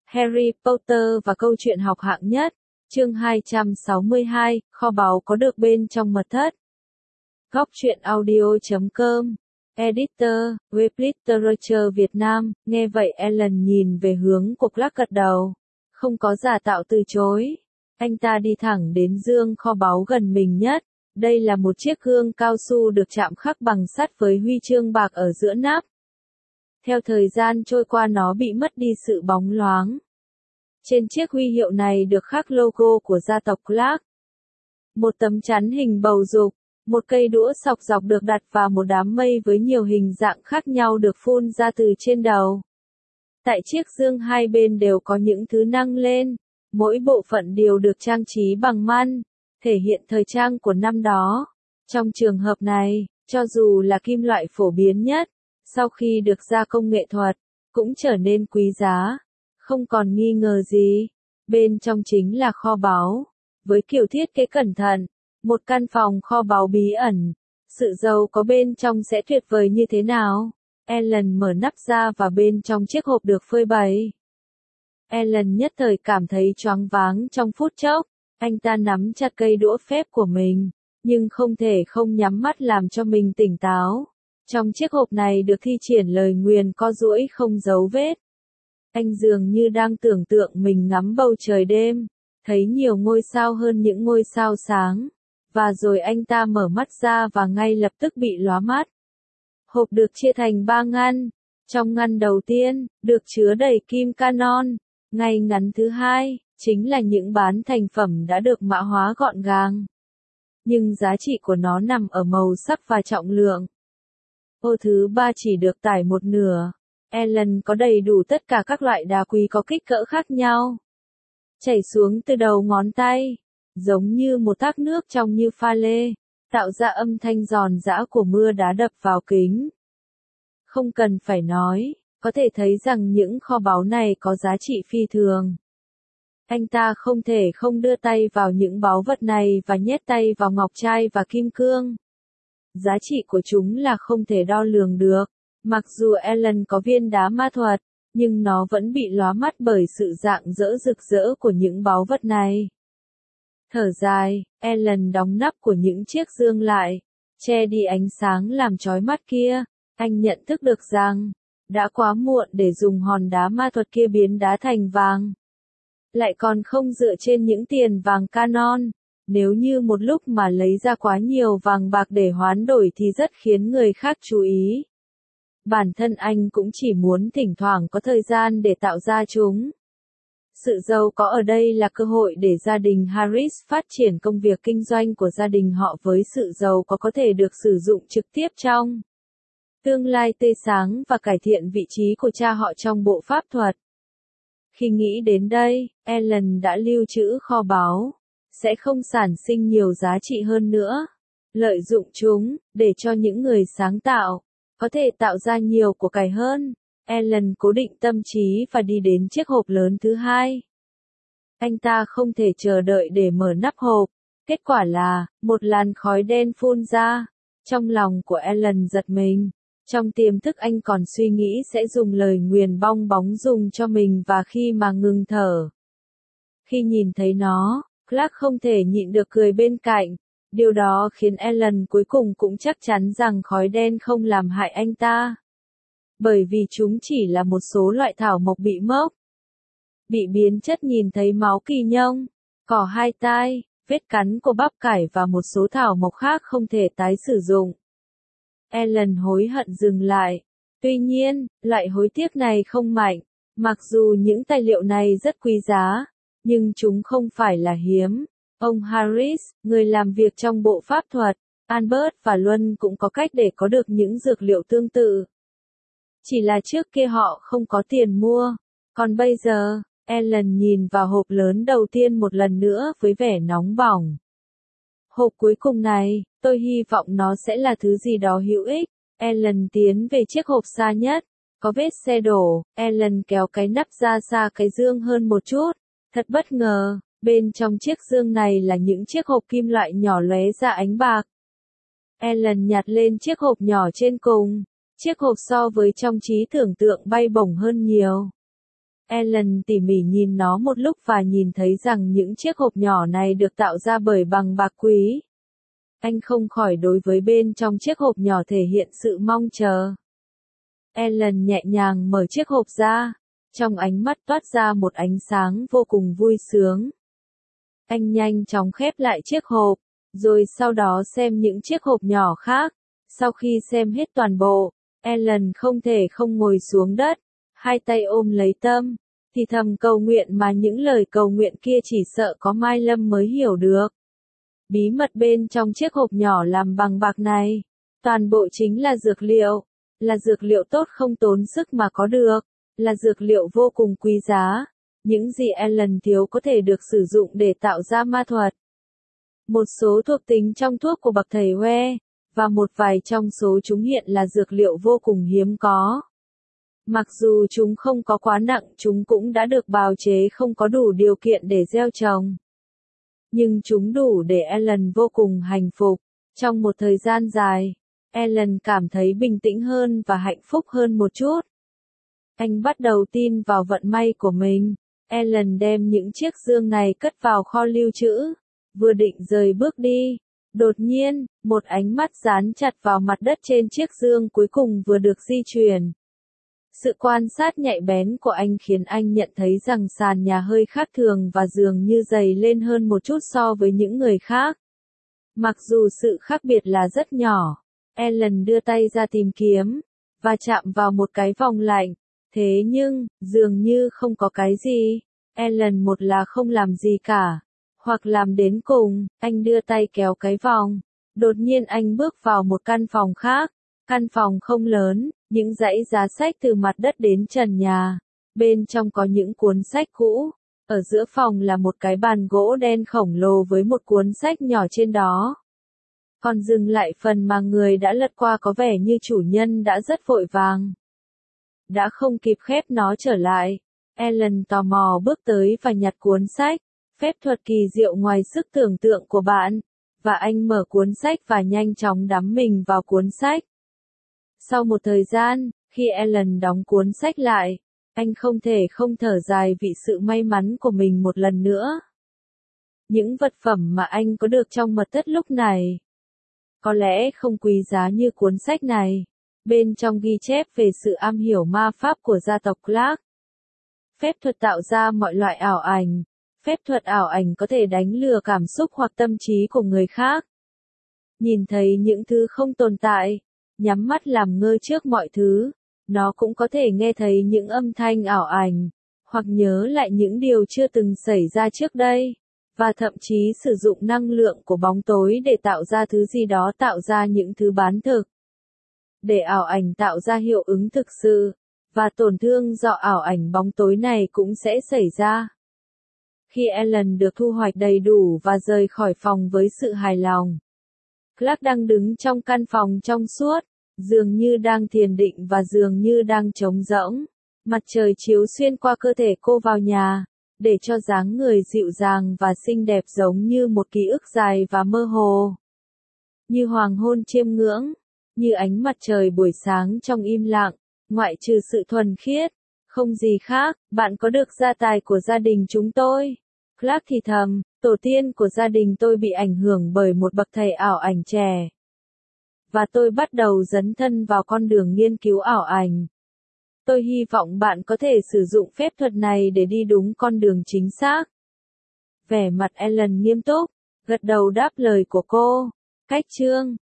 Harry Potter và câu chuyện học hạng nhất, chương 262, kho báu có được bên trong mật thất. Góc truyện audio.com, Editor, web literature Việt Nam, nghe vậy Ellen nhìn về hướng của Clark gật đầu. Không có giả tạo từ chối. Anh ta đi thẳng đến dương kho báu gần mình nhất. Đây là một chiếc gương cao su được chạm khắc bằng sắt với huy chương bạc ở giữa nắp. Theo thời gian trôi qua nó bị mất đi sự bóng loáng. Trên chiếc huy hiệu này được khắc logo của gia tộc Clark. Một tấm chắn hình bầu dục, một cây đũa sọc dọc được đặt vào một đám mây với nhiều hình dạng khác nhau được phun ra từ trên đầu. Tại chiếc dương hai bên đều có những thứ nâng lên, mỗi bộ phận đều được trang trí bằng măn, thể hiện thời trang của năm đó. Trong trường hợp này, cho dù là kim loại phổ biến nhất, sau khi được gia công nghệ thuật, cũng trở nên quý giá. Không còn nghi ngờ gì, bên trong chính là kho báu, với kiểu thiết kế cẩn thận, một căn phòng kho báu bí ẩn. Sự giàu có bên trong sẽ tuyệt vời như thế nào? Ellen mở nắp ra và bên trong chiếc hộp được phơi bày. Ellen nhất thời cảm thấy choáng váng trong phút chốc, anh ta nắm chặt cây đũa phép của mình, nhưng không thể không nhắm mắt làm cho mình tỉnh táo. Trong chiếc hộp này được thi triển lời nguyền co duỗi không dấu vết. Anh dường như đang tưởng tượng mình ngắm bầu trời đêm, thấy nhiều ngôi sao hơn những ngôi sao sáng. Và rồi anh ta mở mắt ra và ngay lập tức bị lóa mắt. Hộp được chia thành 3 ngăn. Trong ngăn đầu tiên, được chứa đầy kim canon. Ngay ngăn thứ hai, chính là những bán thành phẩm đã được mã hóa gọn gàng. Nhưng giá trị của nó nằm ở màu sắc và trọng lượng. Ô thứ ba chỉ được tải một nửa. Ellen có đầy đủ tất cả các loại đá quý có kích cỡ khác nhau. Chảy xuống từ đầu ngón tay, giống như một thác nước trong như pha lê, tạo ra âm thanh giòn giã của mưa đá đập vào kính. Không cần phải nói, có thể thấy rằng những kho báu này có giá trị phi thường. Anh ta không thể không đưa tay vào những báu vật này và nhét tay vào ngọc trai và kim cương. Giá trị của chúng là không thể đo lường được. Mặc dù Ellen có viên đá ma thuật, nhưng nó vẫn bị lóa mắt bởi sự rạng rỡ rực rỡ của những báu vật này. Thở dài, Ellen đóng nắp của những chiếc dương lại, che đi ánh sáng làm chói mắt kia. Anh nhận thức được rằng, đã quá muộn để dùng hòn đá ma thuật kia biến đá thành vàng. Lại còn không dựa trên những tiền vàng canon. Nếu như một lúc mà lấy ra quá nhiều vàng bạc để hoán đổi thì rất khiến người khác chú ý. Bản thân anh cũng chỉ muốn thỉnh thoảng có thời gian để tạo ra chúng. Sự giàu có ở đây là cơ hội để gia đình Harris phát triển công việc kinh doanh của gia đình họ với sự giàu có thể được sử dụng trực tiếp trong tương lai tươi sáng và cải thiện vị trí của cha họ trong bộ pháp thuật. Khi nghĩ đến đây, Ellen đã lưu trữ kho báu, sẽ không sản sinh nhiều giá trị hơn nữa. Lợi dụng chúng, để cho những người sáng tạo, có thể tạo ra nhiều của cải hơn. Ellen cố định tâm trí và đi đến chiếc hộp lớn thứ hai. Anh ta không thể chờ đợi để mở nắp hộp. Kết quả là, một làn khói đen phun ra. Trong lòng của Ellen giật mình. Trong tiềm thức anh còn suy nghĩ sẽ dùng lời nguyền bong bóng dùng cho mình và khi mà ngừng thở. Khi nhìn thấy nó, Clark không thể nhịn được cười bên cạnh. Điều đó khiến Ellen cuối cùng cũng chắc chắn rằng khói đen không làm hại anh ta. Bởi vì chúng chỉ là một số loại thảo mộc bị mốc, bị biến chất, nhìn thấy máu kỳ nhông, cỏ hai tai, vết cắn của bắp cải và một số thảo mộc khác không thể tái sử dụng. Ellen hối hận dừng lại. Tuy nhiên, loại hối tiếc này không mạnh. Mặc dù những tài liệu này rất quý giá, nhưng chúng không phải là hiếm. Ông Harris, người làm việc trong bộ pháp thuật, Albert và Luân cũng có cách để có được những dược liệu tương tự. Chỉ là trước kia họ không có tiền mua. Còn bây giờ, Ellen nhìn vào hộp lớn đầu tiên một lần nữa với vẻ nóng bỏng. Hộp cuối cùng này, tôi hy vọng nó sẽ là thứ gì đó hữu ích. Ellen tiến về chiếc hộp xa nhất. Có vết xe đổ, Ellen kéo cái nắp ra xa cái dương hơn một chút. Thật bất ngờ, bên trong chiếc dương này là những chiếc hộp kim loại nhỏ lóe ra ánh bạc. Ellen nhặt lên chiếc hộp nhỏ trên cùng. Chiếc hộp so với trong trí tưởng tượng bay bổng hơn nhiều. Ellen tỉ mỉ nhìn nó một lúc và nhìn thấy rằng những chiếc hộp nhỏ này được tạo ra bởi bằng bạc quý. Anh không khỏi đối với bên trong chiếc hộp nhỏ thể hiện sự mong chờ. Ellen nhẹ nhàng mở chiếc hộp ra, trong ánh mắt toát ra một ánh sáng vô cùng vui sướng. Anh nhanh chóng khép lại chiếc hộp, rồi sau đó xem những chiếc hộp nhỏ khác. Sau khi xem hết toàn bộ, Ellen không thể không ngồi xuống đất, hai tay ôm lấy tâm, thì thầm cầu nguyện mà những lời cầu nguyện kia chỉ sợ có Mai Lâm mới hiểu được. Bí mật bên trong chiếc hộp nhỏ làm bằng bạc này, toàn bộ chính là dược liệu tốt không tốn sức mà có được, là dược liệu vô cùng quý giá. Những gì Ellen thiếu có thể được sử dụng để tạo ra ma thuật. Một số thuộc tính trong thuốc của bậc thầy We, và một vài trong số chúng hiện là dược liệu vô cùng hiếm có. Mặc dù chúng không có quá nặng, chúng cũng đã được bào chế không có đủ điều kiện để gieo trồng. Nhưng chúng đủ để Ellen vô cùng hạnh phúc. Trong một thời gian dài, Ellen cảm thấy bình tĩnh hơn và hạnh phúc hơn một chút. Anh bắt đầu tin vào vận may của mình. Ellen đem những chiếc dương này cất vào kho lưu trữ, vừa định rời bước đi. Đột nhiên, một ánh mắt dán chặt vào mặt đất trên chiếc dương cuối cùng vừa được di chuyển. Sự quan sát nhạy bén của anh khiến anh nhận thấy rằng sàn nhà hơi khác thường và dường như dày lên hơn một chút so với những người khác. Mặc dù sự khác biệt là rất nhỏ, Ellen đưa tay ra tìm kiếm, và chạm vào một cái vòng lạnh. Thế nhưng, dường như không có cái gì. Ellen một là không làm gì cả, hoặc làm đến cùng. Anh đưa tay kéo cái vòng. Đột nhiên anh bước vào một căn phòng khác. Căn phòng không lớn, những dãy giá sách từ mặt đất đến trần nhà. Bên trong có những cuốn sách cũ. Ở giữa phòng là một cái bàn gỗ đen khổng lồ với một cuốn sách nhỏ trên đó. Còn dừng lại phần mà người đã lật qua có vẻ như chủ nhân đã rất vội vàng. Đã không kịp khép nó trở lại. Ellen tò mò bước tới và nhặt cuốn sách. Phép thuật kỳ diệu ngoài sức tưởng tượng của bạn. Và anh mở cuốn sách và nhanh chóng đắm mình vào cuốn sách. Sau một thời gian, khi Ellen đóng cuốn sách lại, anh không thể không thở dài vì sự may mắn của mình một lần nữa. Những vật phẩm mà anh có được trong mật thất lúc này, có lẽ không quý giá như cuốn sách này. Bên trong ghi chép về sự am hiểu ma pháp của gia tộc Clark. Phép thuật tạo ra mọi loại ảo ảnh. Phép thuật ảo ảnh có thể đánh lừa cảm xúc hoặc tâm trí của người khác. Nhìn thấy những thứ không tồn tại, nhắm mắt làm ngơ trước mọi thứ. Nó cũng có thể nghe thấy những âm thanh ảo ảnh, hoặc nhớ lại những điều chưa từng xảy ra trước đây. Và thậm chí sử dụng năng lượng của bóng tối để tạo ra thứ gì đó, tạo ra những thứ bán thực. Để ảo ảnh tạo ra hiệu ứng thực sự, và tổn thương do ảo ảnh bóng tối này cũng sẽ xảy ra. Khi Ellen được thu hoạch đầy đủ và rời khỏi phòng với sự hài lòng, Clark đang đứng trong căn phòng trong suốt, dường như đang thiền định và dường như đang trống rỗng. Mặt trời chiếu xuyên qua cơ thể cô vào nhà, để cho dáng người dịu dàng và xinh đẹp giống như một ký ức dài và mơ hồ. Như hoàng hôn chiêm ngưỡng, như ánh mặt trời buổi sáng trong im lặng, ngoại trừ sự thuần khiết, không gì khác. Bạn có được gia tài của gia đình chúng tôi. Clark thì thầm, tổ tiên của gia đình tôi bị ảnh hưởng bởi một bậc thầy ảo ảnh trẻ. Và tôi bắt đầu dấn thân vào con đường nghiên cứu ảo ảnh. Tôi hy vọng bạn có thể sử dụng phép thuật này để đi đúng con đường chính xác. Vẻ mặt Ellen nghiêm túc, gật đầu đáp lời của cô. Cách chương